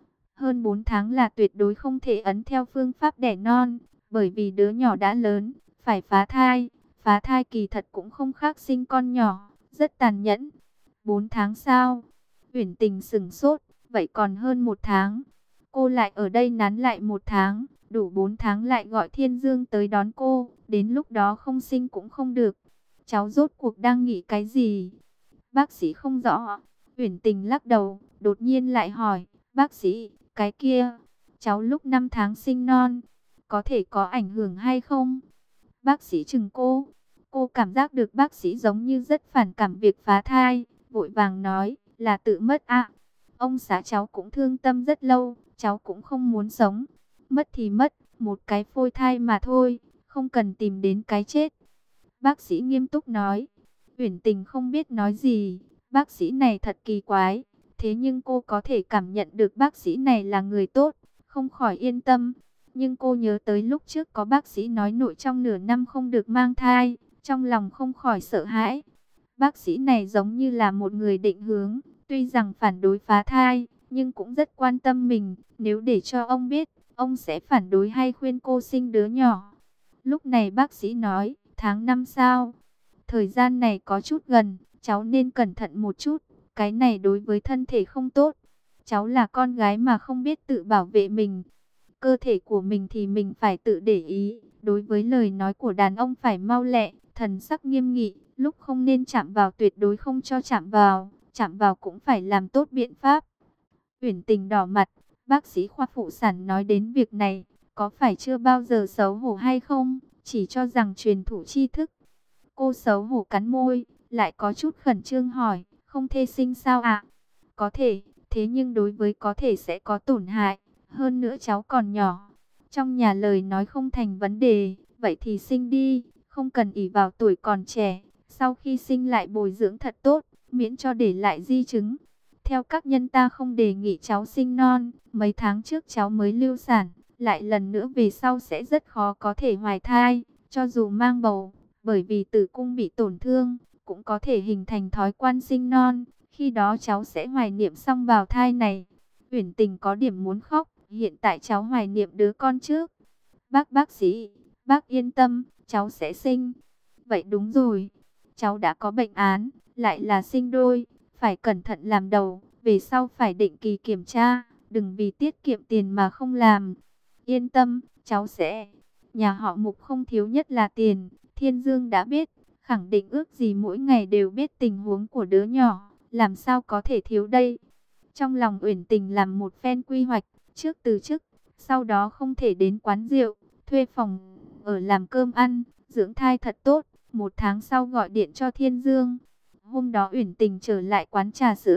Hơn 4 tháng là tuyệt đối không thể ấn theo phương pháp đẻ non, bởi vì đứa nhỏ đã lớn, phải phá thai. Phá thai kỳ thật cũng không khác sinh con nhỏ, rất tàn nhẫn. 4 tháng sao? Uyển Tình sửng sốt, vậy còn hơn 1 tháng. Cô lại ở đây nán lại 1 tháng, đủ 4 tháng lại gọi Thiên Dương tới đón cô, đến lúc đó không sinh cũng không được. Cháu rốt cuộc đang nghĩ cái gì? Bác sĩ không rõ. Uyển Tình lắc đầu, đột nhiên lại hỏi, bác sĩ, cái kia, cháu lúc 5 tháng sinh non, có thể có ảnh hưởng hay không? Bác sĩ chừng cô cảm giác được bác sĩ giống như rất phản cảm việc phá thai, vội vàng nói, là tự mất ạ. Ông xã cháu cũng thương tâm rất lâu, cháu cũng không muốn sống. Mất thì mất, một cái phôi thai mà thôi, không cần tìm đến cái chết. Bác sĩ nghiêm túc nói. Uyển Tình không biết nói gì, bác sĩ này thật kỳ quái. Thế nhưng cô có thể cảm nhận được bác sĩ này là người tốt, không khỏi yên tâm. Nhưng cô nhớ tới lúc trước có bác sĩ nói nội trong nửa năm không được mang thai, trong lòng không khỏi sợ hãi. Bác sĩ này giống như là một người định hướng, tuy rằng phản đối phá thai, nhưng cũng rất quan tâm mình. Nếu để cho ông biết, ông sẽ phản đối hay khuyên cô sinh đứa nhỏ. Lúc này bác sĩ nói, tháng 5 sao? Thời gian này có chút gần, cháu nên cẩn thận một chút, cái này đối với thân thể không tốt. Cháu là con gái mà không biết tự bảo vệ mình. Cơ thể của mình thì mình phải tự để ý. Đối với lời nói của đàn ông phải mau lẹ, thần sắc nghiêm nghị. Lúc không nên chạm vào tuyệt đối không cho chạm vào cũng phải làm tốt biện pháp. Uyển Tình đỏ mặt, bác sĩ khoa phụ sản nói đến việc này, có phải chưa bao giờ xấu hổ hay không? Chỉ cho rằng truyền thụ tri thức. Cô xấu hổ cắn môi, lại có chút khẩn trương hỏi, không thể sinh sao ạ? Có thể, thế nhưng đối với có thể sẽ có tổn hại. Hơn nữa cháu còn nhỏ. Trong nhà lời nói không thành vấn đề, vậy thì sinh đi, không cần ỷ vào tuổi còn trẻ. Sau khi sinh lại bồi dưỡng thật tốt, miễn cho để lại di chứng. Theo các nhân ta không đề nghị cháu sinh non, mấy tháng trước cháu mới lưu sản, lại lần nữa về sau sẽ rất khó có thể hoài thai, cho dù mang bầu, bởi vì tử cung bị tổn thương, cũng có thể hình thành thói quen sinh non, khi đó cháu sẽ hoài niệm xong bào thai này. Uyển Tình có điểm muốn khóc, hiện tại cháu hoài niệm đứa con trước. Bác sĩ, bác yên tâm, cháu sẽ sinh. Vậy đúng rồi, cháu đã có bệnh án, lại là sinh đôi, phải cẩn thận làm đầu, về sau phải định kỳ kiểm tra, đừng vì tiết kiệm tiền mà không làm. Yên tâm, cháu sẽ. Nhà họ Mục không thiếu nhất là tiền, Thiên Dương đã biết, khẳng định ước gì mỗi ngày đều biết tình huống của đứa nhỏ, làm sao có thể thiếu đây. Trong lòng Uyển Tình làm một phen quy hoạch, trước từ chức, sau đó không thể đến quán rượu, thuê phòng ở làm cơm ăn, dưỡng thai thật tốt. 1 tháng sau gọi điện cho Thiên Dương. Hôm đó Uyển Tình trở lại quán trà sữa,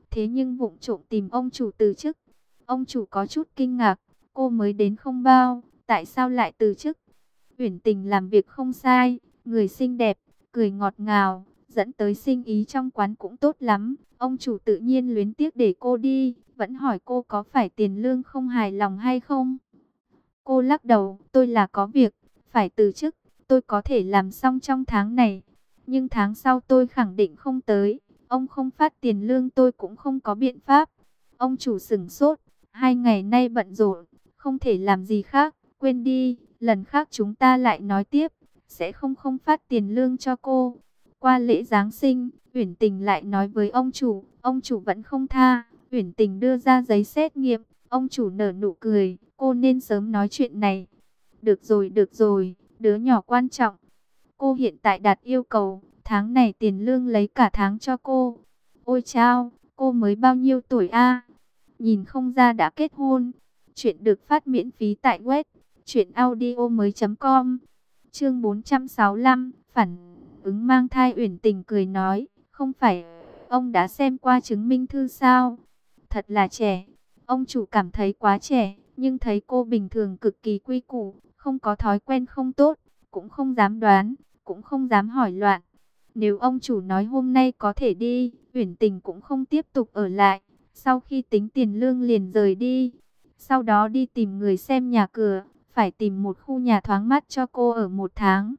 thế nhưng vụng trộm tìm ông chủ từ chức. Ông chủ có chút kinh ngạc, cô mới đến không bao, tại sao lại từ chức? Uyển Tình làm việc không sai, người xinh đẹp, cười ngọt ngào, dẫn tới sinh ý trong quán cũng tốt lắm. Ông chủ tự nhiên luyến tiếc để cô đi, vẫn hỏi cô có phải tiền lương không hài lòng hay không. Cô lắc đầu, tôi là có việc, phải từ chức, tôi có thể làm xong trong tháng này. Nhưng tháng sau tôi khẳng định không tới, ông không phát tiền lương tôi cũng không có biện pháp. Ông chủ sửng sốt, 2 ngày nay bận rộn, không thể làm gì khác, quên đi, lần khác chúng ta lại nói tiếp, sẽ không phát tiền lương cho cô. Qua lễ Giáng sinh, Uyển Tình lại nói với ông chủ vẫn không tha, Uyển Tình đưa ra giấy xét nghiệm, ông chủ nở nụ cười, cô nên sớm nói chuyện này. Được rồi, đứa nhỏ quan trọng. Cô hiện tại đặt yêu cầu, tháng này tiền lương lấy cả tháng cho cô. Ôi chao, cô mới bao nhiêu tuổi a? Nhìn không ra đã kết hôn. Chuyện được phát miễn phí tại web truyệnaudiomoi.com. Chương 465, phản ứng mang thai. Uyển Tình cười nói, không phải ông đã xem qua chứng minh thư sao? Thật là trẻ. Ông chủ cảm thấy quá trẻ, nhưng thấy cô bình thường cực kỳ quy củ, không có thói quen không tốt, cũng không dám đoán, cũng không dám hỏi loạn. Nếu ông chủ nói hôm nay có thể đi, Uyển Tình cũng không tiếp tục ở lại. Sau khi tính tiền lương liền rời đi. Sau đó đi tìm người xem nhà cửa, phải tìm một khu nhà thoáng mát cho cô ở 1 tháng.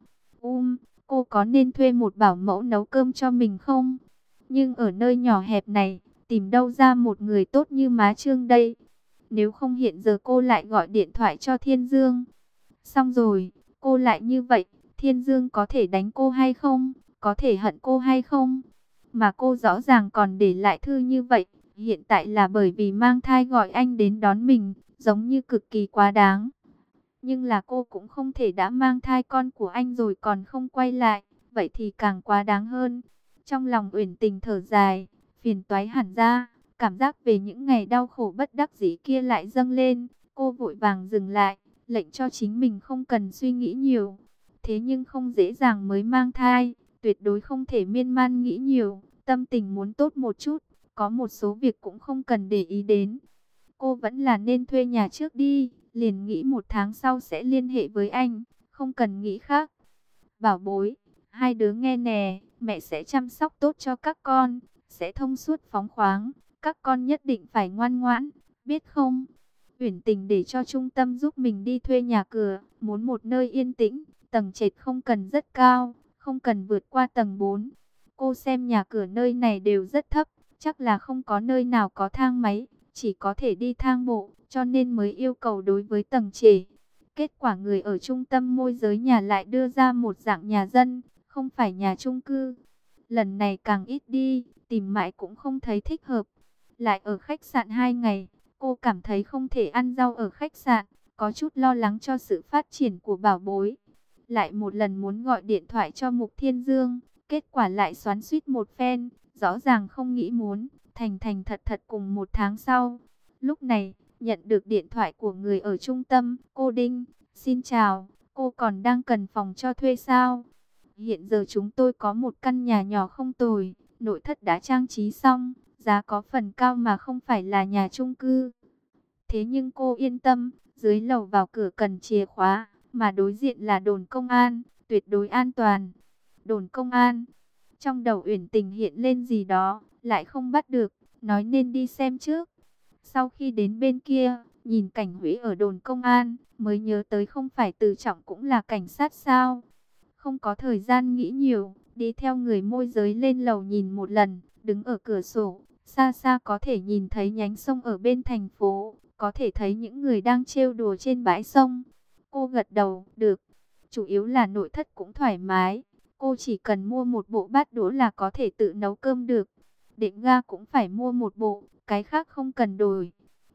Cô có nên thuê một bảo mẫu nấu cơm cho mình không? Nhưng ở nơi nhỏ hẹp này, tìm đâu ra một người tốt như má Trương đây? Nếu không hiện giờ cô lại gọi điện thoại cho Thiên Dương. Xong rồi, cô lại như vậy, Thiên Dương có thể đánh cô hay không? Có thể hận cô hay không? Mà cô rõ ràng còn để lại thư như vậy, hiện tại là bởi vì mang thai gọi anh đến đón mình, giống như cực kỳ quá đáng. Nhưng là cô cũng không thể đã mang thai con của anh rồi còn không quay lại, vậy thì càng quá đáng hơn. Trong lòng Uyển Tình thở dài, phiền toái hẳn ra, cảm giác về những ngày đau khổ bất đắc dĩ kia lại dâng lên. Cô vội vàng dừng lại, lệnh cho chính mình không cần suy nghĩ nhiều. Thế nhưng không dễ dàng mới mang thai, tuyệt đối không thể miên man nghĩ nhiều, tâm tình muốn tốt một chút, có một số việc cũng không cần để ý đến. Cô vẫn là nên thuê nhà trước đi, liền nghĩ 1 tháng sau sẽ liên hệ với anh, không cần nghĩ khác. Bảo bối, hai đứa nghe nè, mẹ sẽ chăm sóc tốt cho các con, sẽ thông suốt phóng khoáng, các con nhất định phải ngoan ngoãn, biết không? Uyển Tình để cho trung tâm giúp mình đi thuê nhà cửa, muốn một nơi yên tĩnh, tầng trệt không cần rất cao, không cần vượt qua tầng 4. Cô xem nhà cửa nơi này đều rất thấp, chắc là không có nơi nào có thang máy, chỉ có thể đi thang bộ, cho nên mới yêu cầu đối với tầng trệt. Kết quả người ở trung tâm môi giới nhà lại đưa ra một dạng nhà dân, không phải nhà chung cư. Lần này càng ít đi, tìm mãi cũng không thấy thích hợp. Lại ở khách sạn 2 ngày, cô cảm thấy không thể ăn rau ở khách sạn, có chút lo lắng cho sự phát triển của bảo bối. Lại một lần muốn gọi điện thoại cho Mục Thiên Dương, kết quả lại xoắn xuýt một phen, rõ ràng không nghĩ muốn, thành thành thật thật cùng 1 tháng sau. Lúc này, nhận được điện thoại của người ở trung tâm, cô Đinh, xin chào, cô còn đang cần phòng cho thuê sao? Hiện giờ chúng tôi có một căn nhà nhỏ không tồi, nội thất đã trang trí xong, giá có phần cao mà không phải là nhà chung cư. Thế nhưng cô yên tâm, dưới lầu vào cửa cần chìa khóa, mà đối diện là đồn công an, tuyệt đối an toàn. Đồn công an, trong đầu Uyển Tình hiện lên gì đó, lại không bắt được, nói nên đi xem trước. Sau khi đến bên kia, nhìn cảnh Huế ở đồn công an, mới nhớ tới không phải Từ Trọng cũng là cảnh sát sao. Không có thời gian nghĩ nhiều, đi theo người môi giới lên lầu nhìn một lần, đứng ở cửa sổ, xa xa có thể nhìn thấy nhánh sông ở bên thành phố, có thể thấy những người đang trêu đùa trên bãi sông. Cô gật đầu, được, chủ yếu là nội thất cũng thoải mái, cô chỉ cần mua một bộ bát đũa là có thể tự nấu cơm được. Đệm ga cũng phải mua một bộ, cái khác không cần đổi.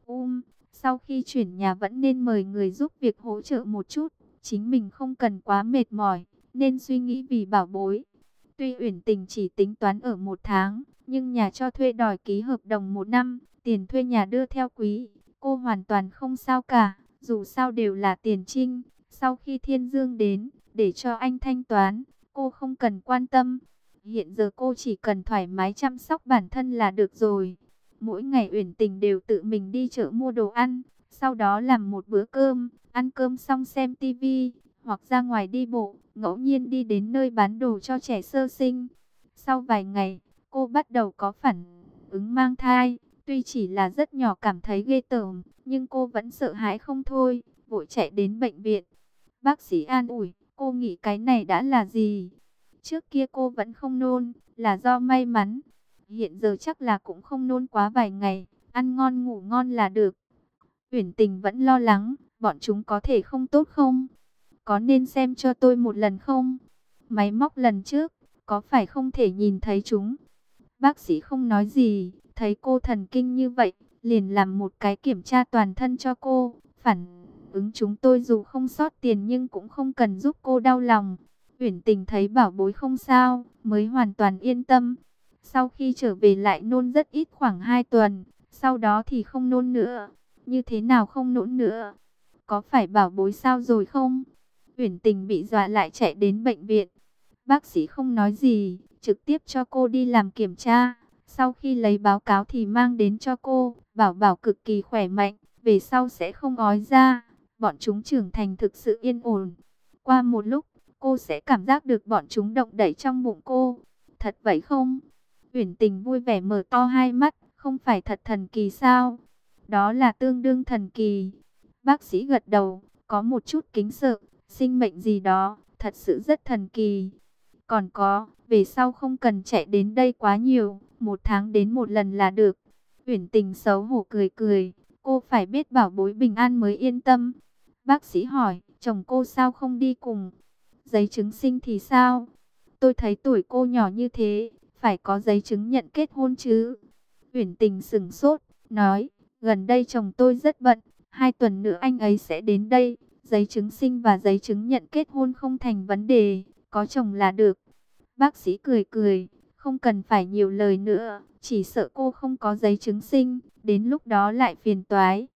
Sau khi chuyển nhà vẫn nên mời người giúp việc hỗ trợ một chút, chính mình không cần quá mệt mỏi, nên suy nghĩ vì bảo bối. Tuy Uyển Tình chỉ tính toán ở 1 tháng, nhưng nhà cho thuê đòi ký hợp đồng 1 năm, tiền thuê nhà đưa theo quý, cô hoàn toàn không sao cả, dù sao đều là tiền trinh. Sau khi Thiên Dương đến, để cho anh thanh toán, cô không cần quan tâm. Hiện giờ cô chỉ cần thoải mái chăm sóc bản thân là được rồi. Mỗi ngày Uyển Tình đều tự mình đi chợ mua đồ ăn, sau đó làm một bữa cơm, ăn cơm xong xem tivi, hoặc ra ngoài đi bộ, ngẫu nhiên đi đến nơi bán đồ cho trẻ sơ sinh. Sau vài ngày, cô bắt đầu có phản ứng mang thai, tuy chỉ là rất nhỏ cảm thấy ghê tởm, nhưng cô vẫn sợ hãi không thôi, vội chạy đến bệnh viện. Bác sĩ an ủi, cô nghĩ cái này đã là gì? Trước kia cô vẫn không nôn, là do may mắn. Hiện giờ chắc là cũng không nôn quá vài ngày, ăn ngon ngủ ngon là được. Uyển Tình vẫn lo lắng, bọn chúng có thể không tốt không? Có nên xem cho tôi một lần không? Máy móc lần trước, có phải không thể nhìn thấy chúng? Bác sĩ không nói gì, thấy cô thần kinh như vậy, liền làm một cái kiểm tra toàn thân cho cô. Phản ứng chúng tôi dù không sót tiền nhưng cũng không cần giúp cô đau lòng. Uyển Tình thấy bảo bối không sao, mới hoàn toàn yên tâm. Sau khi trở về lại nôn rất ít khoảng 2 tuần, sau đó thì không nôn nữa. Như thế nào không nôn nữa? Có phải bảo bối sao rồi không? Uyển Tình bị dọa lại chạy đến bệnh viện. Bác sĩ không nói gì, trực tiếp cho cô đi làm kiểm tra. Sau khi lấy báo cáo thì mang đến cho cô, bảo bảo cực kỳ khỏe mạnh, về sau sẽ không ói ra. Bọn chúng trưởng thành thực sự yên ổn. Qua một lúc, cô sẽ cảm giác được bọn chúng động đẩy trong bụng cô. Thật vậy không? Uyển Tình vui vẻ mở to hai mắt, không phải thật thần kỳ sao? Đó là tương đương thần kỳ. Bác sĩ gật đầu, có một chút kính sợ, sinh mệnh gì đó, thật sự rất thần kỳ. Còn có, về sau không cần chạy đến đây quá nhiều, 1 tháng đến một lần là được. Uyển Tình xấu hổ cười cười, cô phải biết bảo bối bình an mới yên tâm. Bác sĩ hỏi, chồng cô sao không đi cùng? Giấy chứng sinh thì sao? Tôi thấy tuổi cô nhỏ như thế, phải có giấy chứng nhận kết hôn chứ. Uyển Tình sững sốt, nói, gần đây chồng tôi rất bận, 2 tuần nữa anh ấy sẽ đến đây. Giấy chứng sinh và giấy chứng nhận kết hôn không thành vấn đề, có chồng là được. Bác sĩ cười cười, không cần phải nhiều lời nữa, chỉ sợ cô không có giấy chứng sinh, đến lúc đó lại phiền toái.